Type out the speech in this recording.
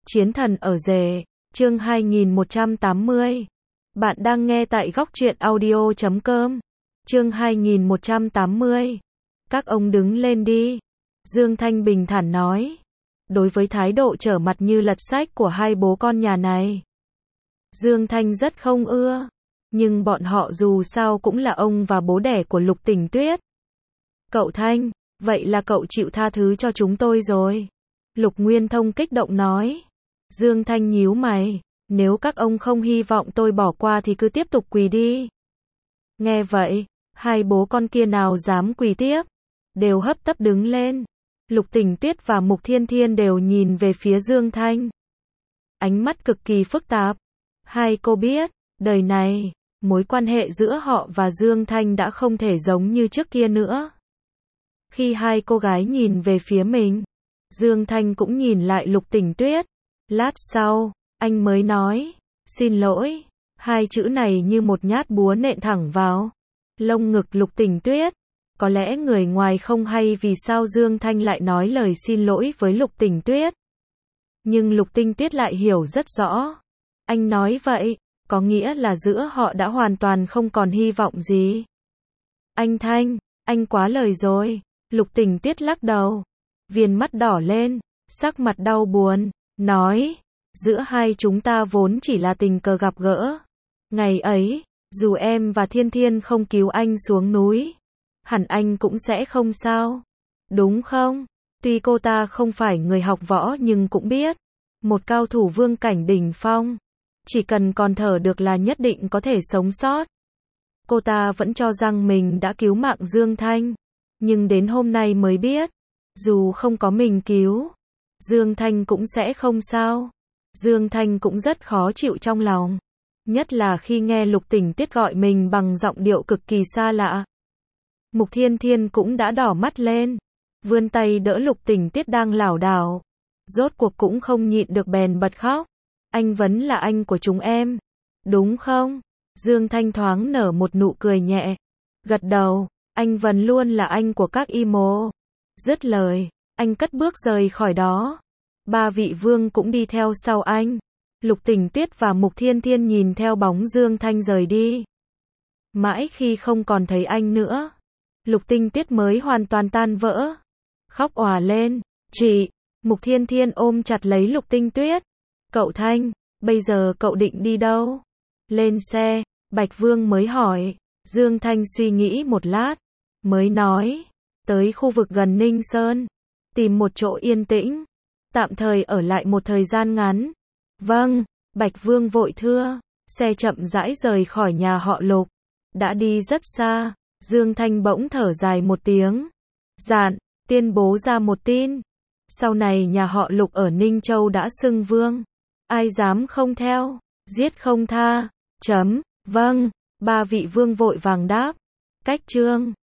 Chiến thần ở rể, chương 2180. Bạn đang nghe tại góc truyện audio.com. Chương 2180. Các ông đứng lên đi. Dương Thanh bình thản nói. Đối với thái độ trở mặt như lật sách của hai bố con nhà này, Dương Thanh rất không ưa. Nhưng bọn họ dù sao cũng là ông và bố đẻ của Lục Tình Tuyết. Cậu Thanh, vậy là cậu chịu tha thứ cho chúng tôi rồi. Lục Nguyên Thông kích động nói. Dương Thanh nhíu mày, nếu các ông không hy vọng tôi bỏ qua thì cứ tiếp tục quỳ đi. Nghe vậy, hai bố con kia nào dám quỳ tiếp, đều hấp tấp đứng lên. Lục Tình Tuyết và Mục Thiên Thiên đều nhìn về phía Dương Thanh. Ánh mắt cực kỳ phức tạp. Hai cô biết, đời này, mối quan hệ giữa họ và Dương Thanh đã không thể giống như trước kia nữa. Khi hai cô gái nhìn về phía mình, Dương Thanh cũng nhìn lại Lục Tình Tuyết. Lát sau, anh mới nói, xin lỗi. Hai chữ này như một nhát búa nện thẳng vào lông ngực Lục Tình Tuyết. Có lẽ người ngoài không hay vì sao Dương Thanh lại nói lời xin lỗi với Lục Tình Tuyết. Nhưng Lục Tình Tuyết lại hiểu rất rõ. Anh nói vậy, có nghĩa là giữa họ đã hoàn toàn không còn hy vọng gì. Anh Thanh, anh quá lời rồi. Lục Tình Tuyết lắc đầu. Viền mắt đỏ lên, sắc mặt đau buồn, nói, giữa hai chúng ta vốn chỉ là tình cờ gặp gỡ. Ngày ấy, dù em và Thiên Thiên không cứu anh xuống núi, hẳn anh cũng sẽ không sao. Đúng không? Tuy cô ta không phải người học võ nhưng cũng biết, một cao thủ vương cảnh đỉnh phong, chỉ cần còn thở được là nhất định có thể sống sót. Cô ta vẫn cho rằng mình đã cứu mạng Dương Thanh, nhưng đến hôm nay mới biết, dù không có mình cứu, Dương Thanh cũng sẽ không sao. Dương Thanh cũng rất khó chịu trong lòng, nhất là khi nghe Lục Tình Tuyết gọi mình bằng giọng điệu cực kỳ xa lạ. Mục Thiên Thiên cũng đã đỏ mắt lên, vươn tay đỡ Lục Tình Tuyết đang lảo đảo, rốt cuộc cũng không nhịn được bèn bật khóc. Anh vẫn là anh của chúng em, đúng không? Dương Thanh thoáng nở một nụ cười nhẹ, gật đầu, anh vẫn luôn là anh của các imo. Dứt lời, anh cất bước rời khỏi đó. Ba vị vương cũng đi theo sau anh. Lục Tình Tuyết và Mục Thiên Thiên nhìn theo bóng Dương Thanh rời đi. Mãi khi không còn thấy anh nữa, Lục Tình Tuyết mới hoàn toàn tan vỡ, khóc òa lên. Chị! Mục Thiên Thiên ôm chặt lấy Lục Tình Tuyết. Cậu Thanh, bây giờ cậu định đi đâu? Lên xe, Bạch Vương mới hỏi. Dương Thanh suy nghĩ một lát, mới nói, tới khu vực gần Ninh Sơn, tìm một chỗ yên tĩnh, tạm thời ở lại một thời gian ngắn. Vâng, Bạch Vương vội thưa. Xe chậm rãi rời khỏi nhà họ Lục. Đã đi rất xa, Dương Thanh bỗng thở dài một tiếng. Dạn, tuyên bố ra một tin. Sau này nhà họ Lục ở Ninh Châu đã xưng vương. Ai dám không theo, giết không tha. Vâng, ba vị vương vội vàng đáp. Cách chương